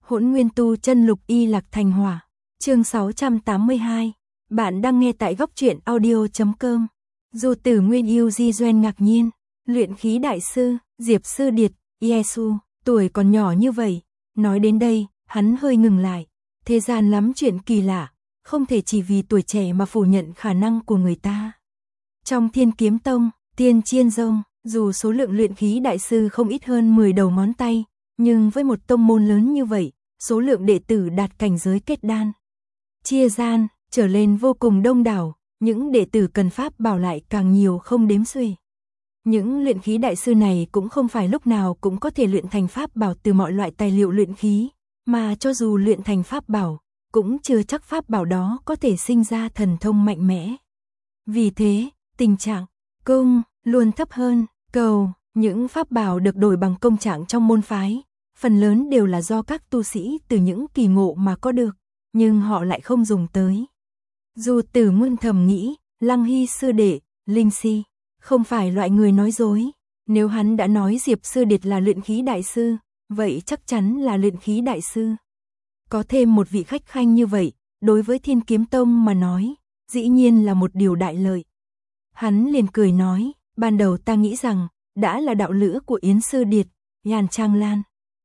Hỗn Nguyên Tu Chân Lục Y Lạc Thành Hỏa. Chương 682. Bạn đang nghe tại góc truyện audio.com. Dù Tử Nguyên yêu Di Doen ngạc nhiên, luyện khí đại sư, Diệp Sư Điệt, Yesu, tuổi còn nhỏ như vậy. Nói đến đây, hắn hơi ngừng lại. Thế gian lắm chuyện kỳ lạ, không thể chỉ vì tuổi trẻ mà phủ nhận khả năng của người ta. Trong Thiên Kiếm Tông, Tiên Chiên Dông, dù số lượng luyện khí đại sư không ít hơn 10 đầu ngón tay, nhưng với một tông môn lớn như vậy, số lượng đệ tử đạt cảnh giới kết đan, chia gian, trở lên vô cùng đông đảo, những đệ tử cần pháp bảo lại càng nhiều không đếm xuể. Những luyện khí đại sư này cũng không phải lúc nào cũng có thể luyện thành pháp bảo từ mọi loại tài liệu luyện khí, mà cho dù luyện thành pháp bảo, cũng chưa chắc pháp bảo đó có thể sinh ra thần thông mạnh mẽ. Vì thế, tình trạng công luôn thấp hơn cầu. Những pháp bảo được đổi bằng công trạng trong môn phái, phần lớn đều là do các tu sĩ từ những kỳ ngộ mà có được, nhưng họ lại không dùng tới. Dù Tử Nguyên thầm nghĩ, Lăng Hy sư đệ, Linh Si, không phải loại người nói dối. Nếu hắn đã nói Diệp Sư Điệt là luyện khí đại sư, vậy chắc chắn là luyện khí đại sư. Có thêm một vị khách khanh như vậy, đối với Thiên Kiếm Tông mà nói, dĩ nhiên là một điều đại lợi. Hắn liền cười nói, ban đầu ta nghĩ rằng, đã là đạo lữ của Yến Sư Điệt, Yàn Trang Lan,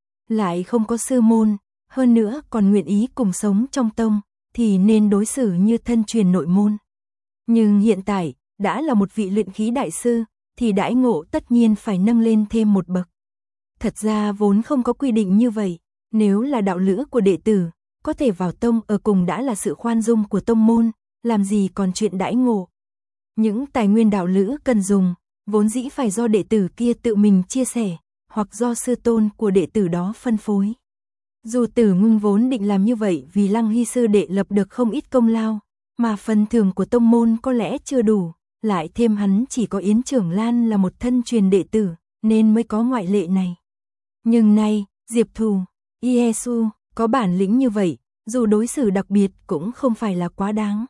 lại không có sư môn, hơn nữa còn nguyện ý cùng sống trong tông, thì nên đối xử như thân truyền nội môn. Nhưng hiện tại, đã là một vị luyện khí đại sư, thì đãi ngộ tất nhiên phải nâng lên thêm một bậc. Thật ra vốn không có quy định như vậy, nếu là đạo lữ của đệ tử, có thể vào tông ở cùng đã là sự khoan dung của tông môn, làm gì còn chuyện đãi ngộ. Những tài nguyên đạo lữ cần dùng, vốn dĩ phải do đệ tử kia tự mình chia sẻ, hoặc do sư tôn của đệ tử đó phân phối. Dù Tử Nguyên vốn định làm như vậy vì Lăng Hy sư đệ lập được không ít công lao, mà phần thưởng của tông môn có lẽ chưa đủ, lại thêm hắn chỉ có Yến Trưởng Lan là một thân truyền đệ tử, nên mới có ngoại lệ này. Nhưng nay, Diệp Thù, Yesu, có bản lĩnh như vậy, dù đối xử đặc biệt cũng không phải là quá đáng.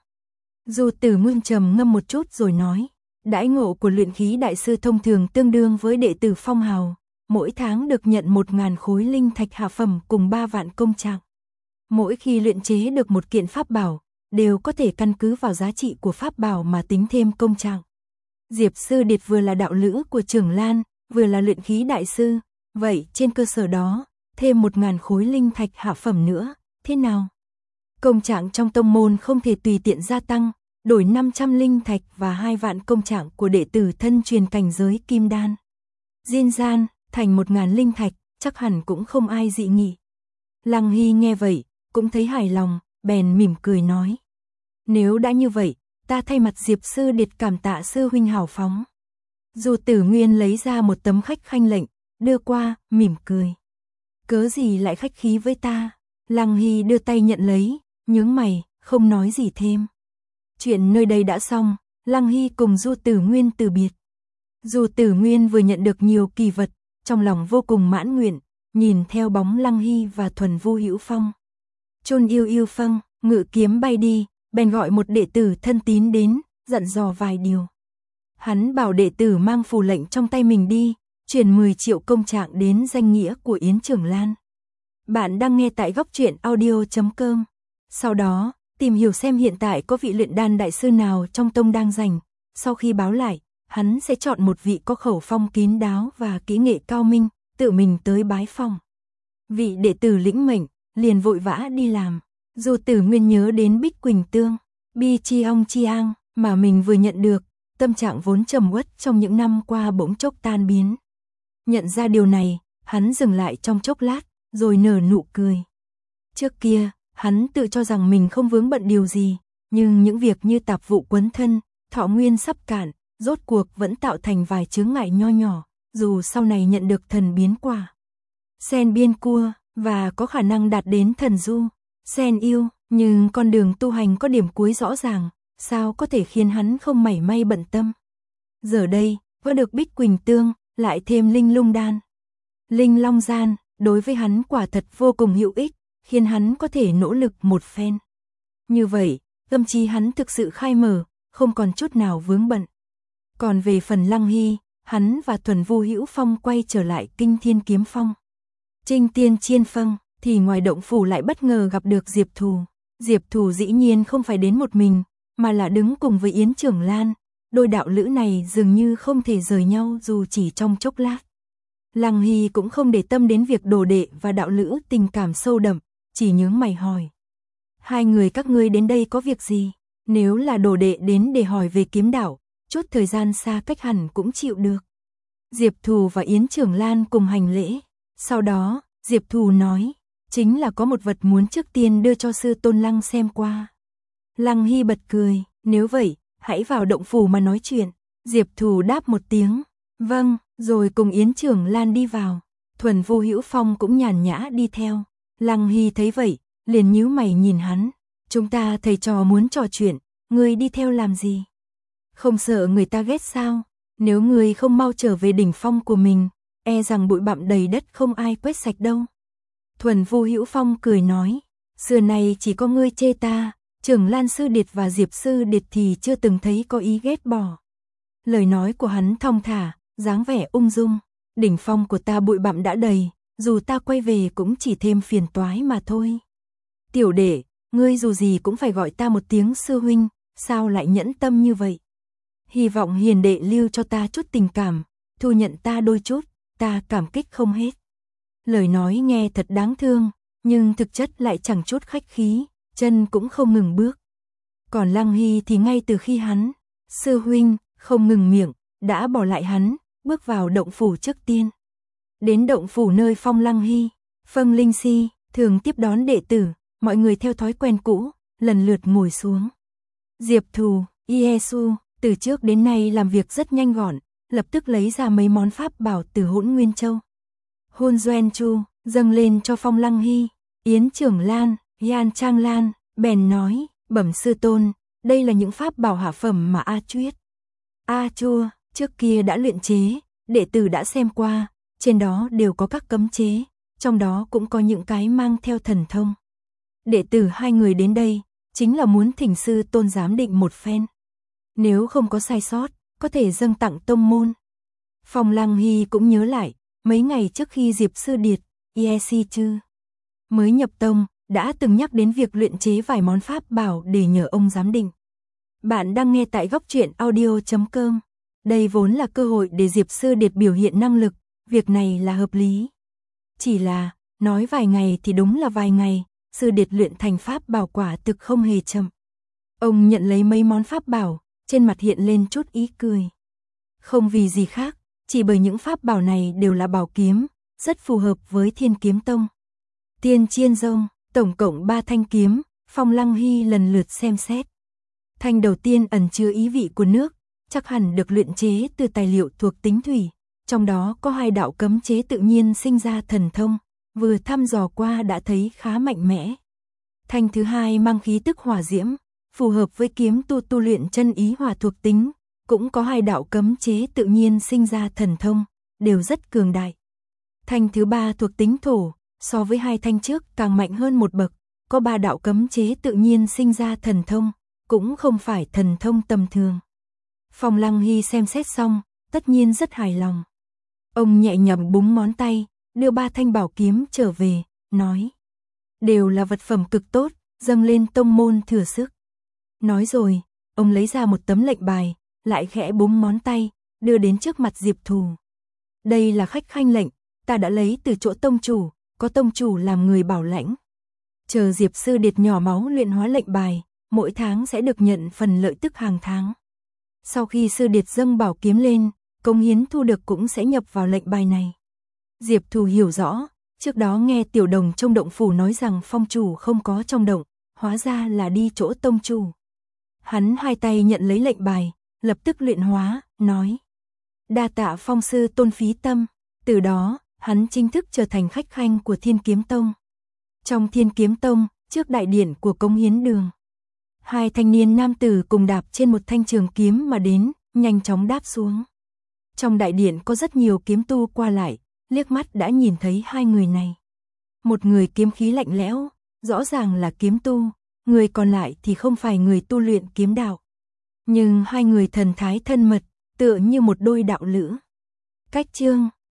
Dù Tử Nguyên trầm ngâm một chút rồi nói, đãi ngộ của luyện khí đại sư thông thường tương đương với đệ tử phong hào, mỗi tháng được nhận 1.000 khối linh thạch hạ phẩm cùng 3 vạn công trạng. Mỗi khi luyện chế được một kiện pháp bảo, đều có thể căn cứ vào giá trị của pháp bảo mà tính thêm công trạng. Diệp Sư Điệt vừa là đạo lữ của Trưởng Lan, vừa là luyện khí đại sư, vậy trên cơ sở đó, thêm 1.000 khối linh thạch hạ phẩm nữa, thế nào? Công trạng trong tông môn không thể tùy tiện gia tăng, đổi 500 linh thạch và 2 vạn công trạng của đệ tử thân truyền cảnh giới kim đan, diên gian, thành 1.000 linh thạch, chắc hẳn cũng không ai dị nghị. Lăng Hy nghe vậy, cũng thấy hài lòng, bèn mỉm cười nói. Nếu đã như vậy, ta thay mặt Diệp Sư Điệt cảm tạ sư huynh hào phóng. Dù Tử Nguyên lấy ra một tấm khách khanh lệnh, đưa qua, mỉm cười. Cớ gì lại khách khí với ta? Lăng Hy đưa tay nhận lấy, nhướng mày, không nói gì thêm. Chuyện nơi đây đã xong, Lăng Hy cùng Du Tử Nguyên từ biệt. Du Tử Nguyên vừa nhận được nhiều kỳ vật, trong lòng vô cùng mãn nguyện, nhìn theo bóng Lăng Hy và Thuần Vu Hữu Phong. Chôn yêu Phong, ngự kiếm bay đi, bèn gọi một đệ tử thân tín đến, dặn dò vài điều. Hắn bảo đệ tử mang phù lệnh trong tay mình đi, chuyển 10 triệu công trạng đến danh nghĩa của Yến Trưởng Lan. Bạn đang nghe tại góc truyện audio.com. Sau đó, tìm hiểu xem hiện tại có vị luyện đan đại sư nào trong tông đang rảnh. Sau khi báo lại, hắn sẽ chọn một vị có khẩu phong kín đáo và kỹ nghệ cao minh, tự mình tới bái phong. Vị đệ tử lĩnh mệnh, liền vội vã đi làm. Dù Tử Nguyên nhớ đến Bích Quỳnh Tương, Bi Chi Ong Chi Ang mà mình vừa nhận được, tâm trạng vốn trầm uất trong những năm qua bỗng chốc tan biến. Nhận ra điều này, hắn dừng lại trong chốc lát, rồi nở nụ cười. Trước kia, hắn tự cho rằng mình không vướng bận điều gì, nhưng những việc như tạp vụ quấn thân, thọ nguyên sắp cạn, rốt cuộc vẫn tạo thành vài chướng ngại nho nhỏ, dù sau này nhận được thần biến quả Sen Biên Cua, và có khả năng đạt đến thần du, Sen Yêu, nhưng con đường tu hành có điểm cuối rõ ràng, sao có thể khiến hắn không mảy may bận tâm. Giờ đây, có được Bích Quỳnh Tương, lại thêm Linh Lung Đan, Linh Long Gian, đối với hắn quả thật vô cùng hữu ích, khiến hắn có thể nỗ lực một phen. Như vậy, tâm trí hắn thực sự khai mở, không còn chút nào vướng bận. Còn về phần Lăng Hy, hắn và Thuần Vu Hữu Phong quay trở lại Kinh Thiên Kiếm Phong. Trinh Tiên Chiên Phong, thì ngoài động phủ lại bất ngờ gặp được Diệp Thù. Diệp Thù dĩ nhiên không phải đến một mình, mà là đứng cùng với Yến Trưởng Lan. Đôi đạo lữ này dường như không thể rời nhau dù chỉ trong chốc lát. Lăng Hy cũng không để tâm đến việc đồ đệ và đạo lữ tình cảm sâu đậm, chỉ nhướng mày hỏi. Hai người các ngươi đến đây có việc gì? Nếu là đồ đệ đến để hỏi về kiếm đạo, chút thời gian xa cách hẳn cũng chịu được. Diệp Thù và Yến Trưởng Lan cùng hành lễ. Sau đó, Diệp Thù nói, chính là có một vật muốn trước tiên đưa cho sư tôn Lăng xem qua. Lăng Hy bật cười, nếu vậy, hãy vào động phủ mà nói chuyện. Diệp Thù đáp một tiếng, vâng, rồi cùng Yến Trưởng Lan đi vào. Thuần Vu Hữu Phong cũng nhàn nhã đi theo. Lăng Hy thấy vậy, liền nhíu mày nhìn hắn. Chúng ta thầy trò muốn trò chuyện, ngươi đi theo làm gì? Không sợ người ta ghét sao? Nếu ngươi không mau trở về đỉnh phong của mình, e rằng bụi bặm đầy đất không ai quét sạch đâu. Thuần Vu Hữu Phong cười nói, xưa này chỉ có ngươi chê ta, Trưởng Lan Sư Điệt và Diệp Sư Điệt thì chưa từng thấy có ý ghét bỏ. Lời nói của hắn thong thả, dáng vẻ ung dung. Đỉnh phong của ta bụi bặm đã đầy, dù ta quay về cũng chỉ thêm phiền toái mà thôi. Tiểu đệ, ngươi dù gì cũng phải gọi ta một tiếng sư huynh, sao lại nhẫn tâm như vậy? Hy vọng hiền đệ lưu cho ta chút tình cảm, thu nhận ta đôi chút, ta cảm kích không hết. Lời nói nghe thật đáng thương, nhưng thực chất lại chẳng chút khách khí, chân cũng không ngừng bước. Còn Lăng Hy thì ngay từ khi hắn, sư huynh, không ngừng miệng, đã bỏ lại hắn, bước vào động phủ trước tiên. Đến động phủ nơi phong Lăng Hy, Phong Linh Si, thường tiếp đón đệ tử, mọi người theo thói quen cũ, lần lượt ngồi xuống. Diệp Thù, Iesu, từ trước đến nay làm việc rất nhanh gọn, lập tức lấy ra mấy món pháp bảo từ Hỗn Nguyên Châu. Hôn Doen Chu, dâng lên cho Phong Lăng Hy. Yến Trưởng Lan, Yan Trang Lan, bèn nói, bẩm sư tôn, đây là những pháp bảo hạ phẩm mà A Chuyết, A Chua, trước kia đã luyện chế, đệ tử đã xem qua, trên đó đều có các cấm chế, trong đó cũng có những cái mang theo thần thông. Đệ tử hai người đến đây, chính là muốn thỉnh sư tôn giám định một phen. Nếu không có sai sót, có thể dâng tặng tông môn. Phong Lăng Hy cũng nhớ lại, mấy ngày trước khi Diệp Sư Điệt, Yesi Chư mới nhập tông, đã từng nhắc đến việc luyện chế vài món pháp bảo để nhờ ông giám định. Bạn đang nghe tại góc truyện audio.com. Đây vốn là cơ hội để Diệp Sư Điệt biểu hiện năng lực, việc này là hợp lý. Chỉ là, nói vài ngày thì đúng là vài ngày, Sư Điệt luyện thành pháp bảo quả thực không hề chậm. Ông nhận lấy mấy món pháp bảo, trên mặt hiện lên chút ý cười. Không vì gì khác, chỉ bởi những pháp bảo này đều là bảo kiếm, rất phù hợp với Thiên Kiếm Tông. Tiên Chiên Rông, tổng cộng 3 thanh kiếm, Phong Lăng Hy lần lượt xem xét. Thanh đầu tiên ẩn chứa ý vị của nước, chắc hẳn được luyện chế từ tài liệu thuộc tính thủy, trong đó có 2 đạo cấm chế tự nhiên sinh ra thần thông, vừa thăm dò qua đã thấy khá mạnh mẽ. Thanh thứ hai mang khí tức hỏa diễm, phù hợp với kiếm tu luyện chân ý hỏa thuộc tính, cũng có 2 đạo cấm chế tự nhiên sinh ra thần thông, đều rất cường đại. Thanh thứ ba thuộc tính thổ, so với 2 thanh trước càng mạnh hơn một bậc, có 3 đạo cấm chế tự nhiên sinh ra thần thông, cũng không phải thần thông tầm thường. Phong Lăng Hy xem xét xong, tất nhiên rất hài lòng. Ông nhẹ nhàng búng ngón tay, đưa 3 thanh bảo kiếm trở về, nói. Đều là vật phẩm cực tốt, dâng lên tông môn thừa sức. Nói rồi, ông lấy ra một tấm lệnh bài, lại khẽ búng ngón tay, đưa đến trước mặt Diệp Thù. Đây là khách khanh lệnh, ta đã lấy từ chỗ tông chủ, có tông chủ làm người bảo lãnh. Chờ Diệp Sư Điệt nhỏ máu luyện hóa lệnh bài, mỗi tháng sẽ được nhận phần lợi tức hàng tháng. Sau khi Sư Điệt dâng bảo kiếm lên, cống hiến thu được cũng sẽ nhập vào lệnh bài này. Diệp Thù hiểu rõ, trước đó nghe Tiểu Đồng trong động phủ nói rằng phong chủ không có trong động, hóa ra là đi chỗ tông chủ. Hắn hai tay nhận lấy lệnh bài, lập tức luyện hóa, nói. Đa tạ Phong sư tôn phí tâm, từ đó, hắn chính thức trở thành khách khanh của Thiên Kiếm Tông. Trong Thiên Kiếm Tông, trước đại điện của cống hiến đường, 2 thanh niên nam tử cùng đạp trên một thanh trường kiếm mà đến, nhanh chóng đáp xuống. Trong đại điện có rất nhiều kiếm tu qua lại, liếc mắt đã nhìn thấy 2 người này. Một người kiếm khí lạnh lẽo, rõ ràng là kiếm tu, người còn lại thì không phải người tu luyện kiếm đạo. Nhưng 2 người thần thái thân mật, tựa như một đôi đạo lữ. Cách chương